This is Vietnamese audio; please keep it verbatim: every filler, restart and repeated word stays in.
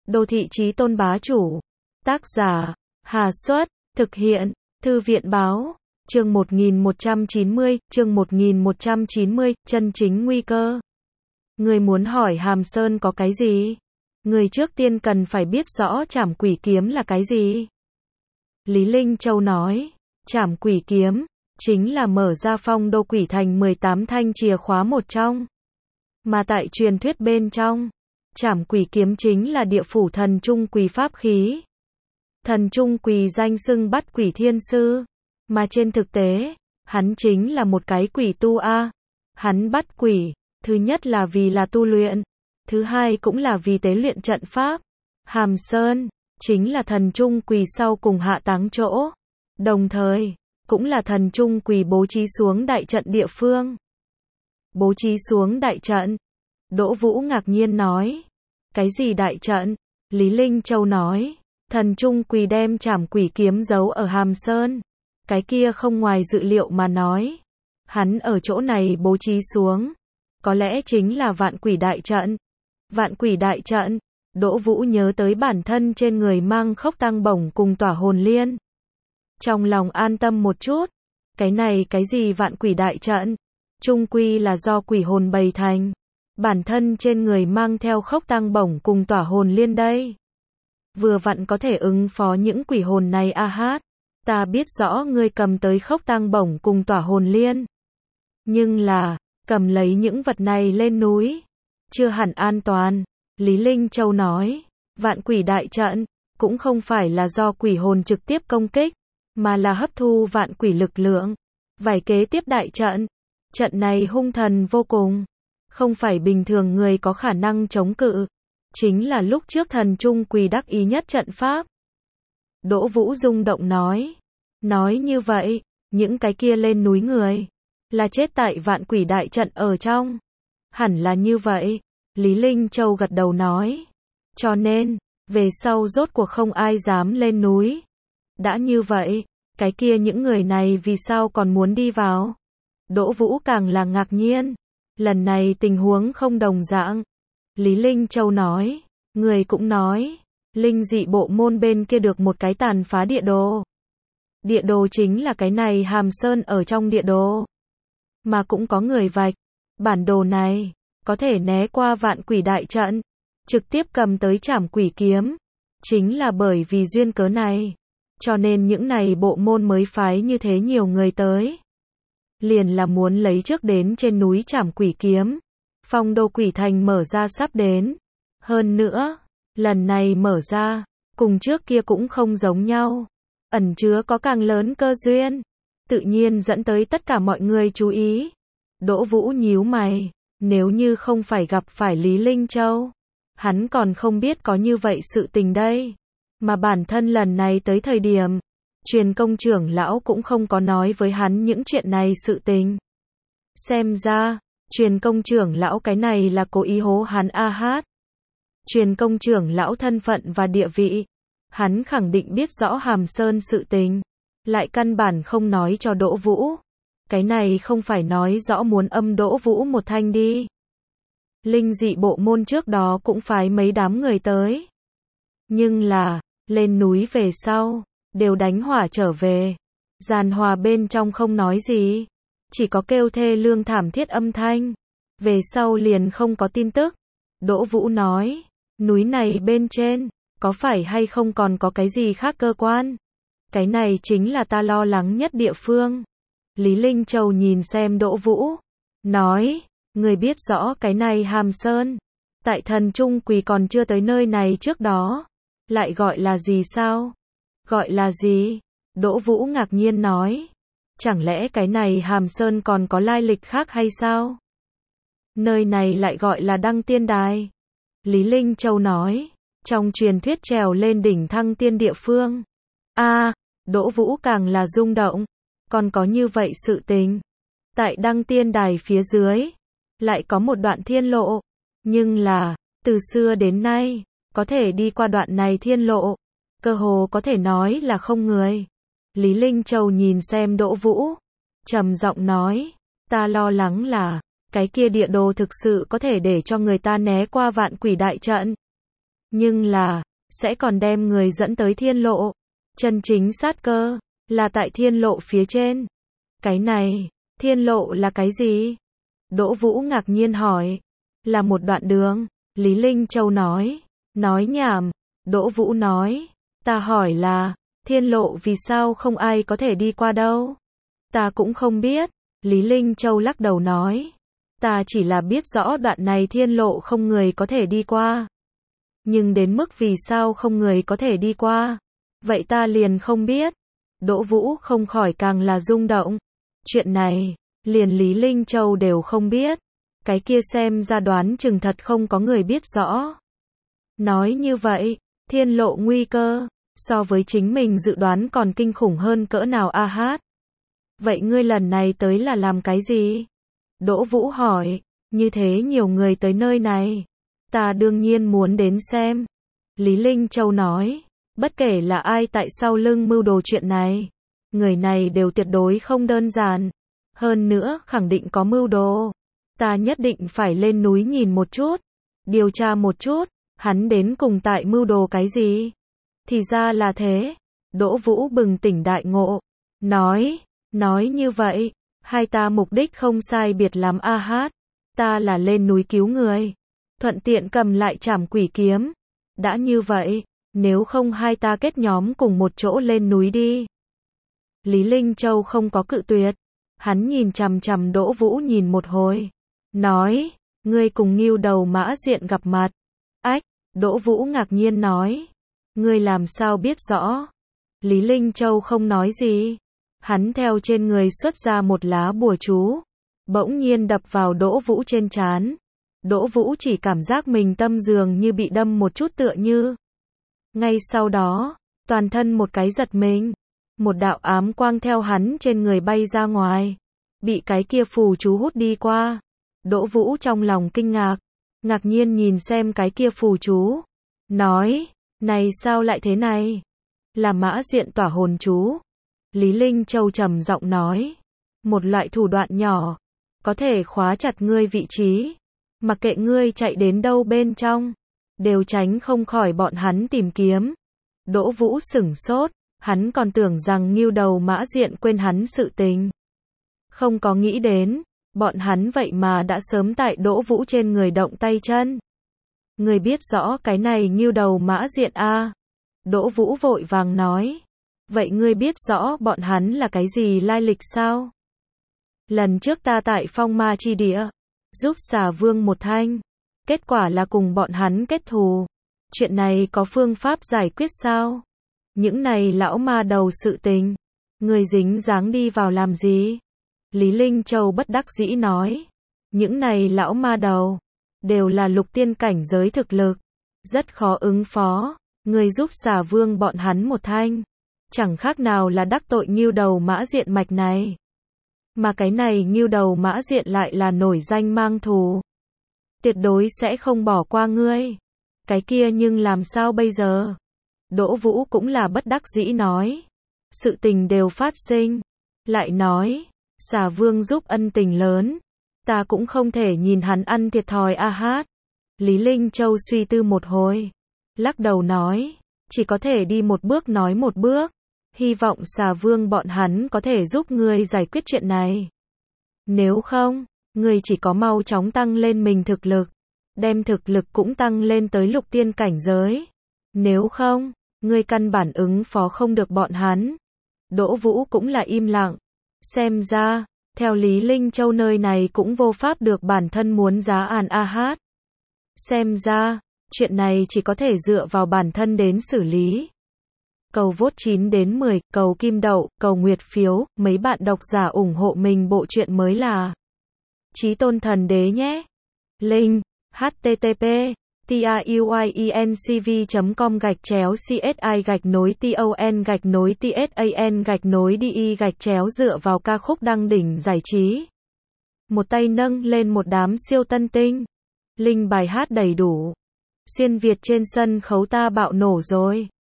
Đô thị chí tôn bá chủ. Tác giả, Hà Xuất, thực hiện, Thư viện báo, chương một nghìn một trăm chín mươi, chương một nghìn một trăm chín mươi, chân chính nguy cơ. Người muốn hỏi Hàm Sơn có cái gì? Người trước tiên cần phải biết rõ trảm quỷ kiếm là cái gì. Lý Linh Châu nói, trảm quỷ kiếm, chính là mở ra phong đô quỷ thành mười tám thanh chìa khóa một trong. Mà tại truyền thuyết bên trong, trảm quỷ kiếm chính là địa phủ thần trung quỷ pháp khí. Thần trung quỷ danh xưng bắt quỷ thiên sư, mà trên thực tế, hắn chính là một cái quỷ tu a. Hắn bắt quỷ, thứ nhất là vì là tu luyện, thứ hai cũng là vì tế luyện trận pháp. Hàm Sơn, chính là thần trung quỷ sau cùng hạ táng chỗ, đồng thời, cũng là thần trung quỷ bố trí xuống đại trận địa phương. Bố trí xuống đại trận. Đỗ Vũ ngạc nhiên nói. Cái gì đại trận? Lý Linh Châu nói. Thần trung quỷ đem trảm quỷ kiếm giấu ở Hàm Sơn. Cái kia không ngoài dự liệu mà nói. Hắn ở chỗ này bố trí xuống. Có lẽ chính là vạn quỷ đại trận. Vạn quỷ đại trận. Đỗ Vũ nhớ tới bản thân trên người mang khốc tăng bổng cùng tỏa hồn liên. Trong lòng an tâm một chút. Cái này cái gì vạn quỷ đại trận? Trung quy là do quỷ hồn bày thành. Bản thân trên người mang theo khốc tăng bổng cùng tỏa hồn liên đây. Vừa vặn có thể ứng phó những quỷ hồn này a hát. Ta biết rõ ngươi cầm tới khốc tăng bổng cùng tỏa hồn liên. Nhưng là, cầm lấy những vật này lên núi. Chưa hẳn an toàn. Lý Linh Châu nói, vạn quỷ đại trận, cũng không phải là do quỷ hồn trực tiếp công kích, mà là hấp thu vạn quỷ lực lượng. Vài kế tiếp đại trận. Trận này hung thần vô cùng. Không phải bình thường người có khả năng chống cự. Chính là lúc trước thần trung quỷ đắc ý nhất trận pháp. Đỗ Vũ rung động nói. Nói như vậy, những cái kia lên núi người, là chết tại vạn quỷ đại trận ở trong. Hẳn là như vậy. Lý Linh Châu gật đầu nói. Cho nên, về sau rốt cuộc không ai dám lên núi. Đã như vậy, cái kia những người này vì sao còn muốn đi vào? Đỗ Vũ càng là ngạc nhiên. Lần này tình huống không đồng dạng. Lý Linh Châu nói. Người cũng nói. Linh dị bộ môn bên kia được một cái tàn phá địa đồ. Địa đồ chính là cái này Hàm Sơn ở trong địa đồ. Mà cũng có người vạch. Bản đồ này, có thể né qua vạn quỷ đại trận. Trực tiếp cầm tới trảm quỷ kiếm. Chính là bởi vì duyên cớ này. Cho nên những này bộ môn mới phái như thế nhiều người tới. Liền là muốn lấy trước đến trên núi trảm quỷ kiếm. Phong đô quỷ thành mở ra sắp đến. Hơn nữa, lần này mở ra, cùng trước kia cũng không giống nhau. Ẩn chứa có càng lớn cơ duyên. Tự nhiên dẫn tới tất cả mọi người chú ý. Đỗ Vũ nhíu mày. Nếu như không phải gặp phải Lý Linh Châu, hắn còn không biết có như vậy sự tình đây. Mà bản thân lần này tới thời điểm, truyền công trưởng lão cũng không có nói với hắn những chuyện này sự tình. Xem ra, truyền công trưởng lão cái này là cố ý hố hắn a hát. Truyền công trưởng lão thân phận và địa vị, hắn khẳng định biết rõ Hàm Sơn sự tình, lại căn bản không nói cho Đỗ Vũ. Cái này không phải nói rõ muốn âm Đỗ Vũ một thanh đi. Linh dị bộ môn trước đó cũng phái mấy đám người tới. Nhưng là, lên núi về sau, đều đánh hỏa trở về. Giàn hòa bên trong không nói gì. Chỉ có kêu thê lương thảm thiết âm thanh. Về sau liền không có tin tức. Đỗ Vũ nói, núi này bên trên, có phải hay không còn có cái gì khác cơ quan? Cái này chính là ta lo lắng nhất địa phương. Lý Linh Châu nhìn xem Đỗ Vũ. Nói, người biết rõ cái này Hàm Sơn. Tại thần trung quỷ còn chưa tới nơi này trước đó. Lại gọi là gì sao? Gọi là gì? Đỗ Vũ ngạc nhiên nói. Chẳng lẽ cái này Hàm Sơn còn có lai lịch khác hay sao? Nơi này lại gọi là Đăng Tiên Đài. Lý Linh Châu nói. Trong truyền thuyết trèo lên đỉnh thăng tiên địa phương. A, à, Đỗ Vũ càng là rung động. Còn có như vậy sự tình. Tại Đăng Tiên Đài phía dưới, lại có một đoạn thiên lộ. Nhưng là, từ xưa đến nay, có thể đi qua đoạn này thiên lộ, cơ hồ có thể nói là không người. Lý Linh Châu nhìn xem Đỗ Vũ, trầm giọng nói, ta lo lắng là, cái kia địa đồ thực sự có thể để cho người ta né qua vạn quỷ đại trận. Nhưng là, sẽ còn đem người dẫn tới thiên lộ. Chân chính sát cơ, là tại thiên lộ phía trên. Cái này, thiên lộ là cái gì? Đỗ Vũ ngạc nhiên hỏi. Là một đoạn đường, Lý Linh Châu nói. Nói nhảm, Đỗ Vũ nói. Ta hỏi là, thiên lộ vì sao không ai có thể đi qua đâu? Ta cũng không biết, Lý Linh Châu lắc đầu nói. Ta chỉ là biết rõ đoạn này thiên lộ không người có thể đi qua. Nhưng đến mức vì sao không người có thể đi qua, vậy ta liền không biết. Đỗ Vũ không khỏi càng là rung động. Chuyện này, liền Lý Linh Châu đều không biết. Cái kia xem ra đoán chừng thật không có người biết rõ. Nói như vậy, thiên lộ nguy cơ, so với chính mình dự đoán còn kinh khủng hơn cỡ nào a hát. Vậy ngươi lần này tới là làm cái gì? Đỗ Vũ hỏi, như thế nhiều người tới nơi này. Ta đương nhiên muốn đến xem. Lý Linh Châu nói, bất kể là ai tại sau lưng mưu đồ chuyện này, người này đều tuyệt đối không đơn giản. Hơn nữa, khẳng định có mưu đồ. Ta nhất định phải lên núi nhìn một chút, điều tra một chút, hắn đến cùng tại mưu đồ cái gì? Thì ra là thế. Đỗ Vũ bừng tỉnh đại ngộ, nói, nói như vậy, hai ta mục đích không sai biệt lắm a hát. Ta là lên núi cứu người, thuận tiện cầm lại trảm quỷ kiếm. Đã như vậy, nếu không hai ta kết nhóm cùng một chỗ lên núi đi. Lý Linh Châu không có cự tuyệt, hắn nhìn chằm chằm Đỗ Vũ nhìn một hồi, nói, ngươi cùng Ngưu Đầu Mã Diện gặp mặt. Ách, Đỗ Vũ ngạc nhiên nói, ngươi làm sao biết rõ? Lý Linh Châu không nói gì, hắn theo trên người xuất ra một lá bùa chú, bỗng nhiên đập vào Đỗ Vũ trên trán. Đỗ Vũ chỉ cảm giác mình tâm dường như bị đâm một chút tựa như. Ngay sau đó, toàn thân một cái giật mình, một đạo ám quang theo hắn trên người bay ra ngoài, bị cái kia phù chú hút đi qua. Đỗ Vũ trong lòng kinh ngạc, ngạc nhiên nhìn xem cái kia phù chú, nói, này sao lại thế này? Là Mã Diện tỏa hồn chú. Lý Linh Châu trầm giọng nói, một loại thủ đoạn nhỏ, có thể khóa chặt ngươi vị trí, mặc kệ ngươi chạy đến đâu bên trong, đều tránh không khỏi bọn hắn tìm kiếm. Đỗ Vũ sửng sốt, hắn còn tưởng rằng Ngưu Đầu Mã Diện quên hắn sự tình. Không có nghĩ đến, bọn hắn vậy mà đã sớm tại Đỗ Vũ trên người động tay chân. Người biết rõ cái này Ngưu Đầu Mã Diện a? À? Đỗ Vũ vội vàng nói. Vậy ngươi biết rõ bọn hắn là cái gì lai lịch sao? Lần trước ta tại Phong Ma Chi Địa, giúp Xà Vương một thanh, kết quả là cùng bọn hắn kết thù. Chuyện này có phương pháp giải quyết sao? Những này lão ma đầu sự tình, người dính dáng đi vào làm gì? Lý Linh Châu bất đắc dĩ nói, những này lão ma đầu, đều là lục tiên cảnh giới thực lực, rất khó ứng phó, người giúp Xà Vương bọn hắn một thanh, chẳng khác nào là đắc tội Ngưu Đầu Mã Diện mạch này. Mà cái này Ngưu Đầu Mã Diện lại là nổi danh mang thù, tuyệt đối sẽ không bỏ qua ngươi. Cái kia nhưng làm sao bây giờ? Đỗ Vũ cũng là bất đắc dĩ nói, sự tình đều phát sinh, lại nói, Xà Vương giúp ân tình lớn, ta cũng không thể nhìn hắn ăn thiệt thòi a hát. Lý Linh Châu suy tư một hồi, lắc đầu nói, chỉ có thể đi một bước nói một bước, hy vọng Xà Vương bọn hắn có thể giúp ngươi giải quyết chuyện này. Nếu không, ngươi chỉ có mau chóng tăng lên mình thực lực, đem thực lực cũng tăng lên tới lục tiên cảnh giới. Nếu không, ngươi căn bản ứng phó không được bọn hắn. Đỗ Vũ cũng là im lặng. Xem ra, theo Lý Linh Châu nơi này cũng vô pháp được bản thân muốn giá an a hát. Xem ra, chuyện này chỉ có thể dựa vào bản thân đến xử lý. Cầu vote chín đến mười, cầu kim đậu, cầu nguyệt phiếu, mấy bạn độc giả ủng hộ mình bộ truyện mới là Chí Tôn Thần Đế nhé. Link http tuyencv com gạch chéo csi gạch nối ton gạch nối tsan gạch nối đi gạch chéo dựa vào ca khúc đăng đỉnh giải trí. Một tay nâng lên một đám siêu tân tinh. Link bài hát đầy đủ. Xuyên Việt trên sân khấu ta bạo nổ rồi.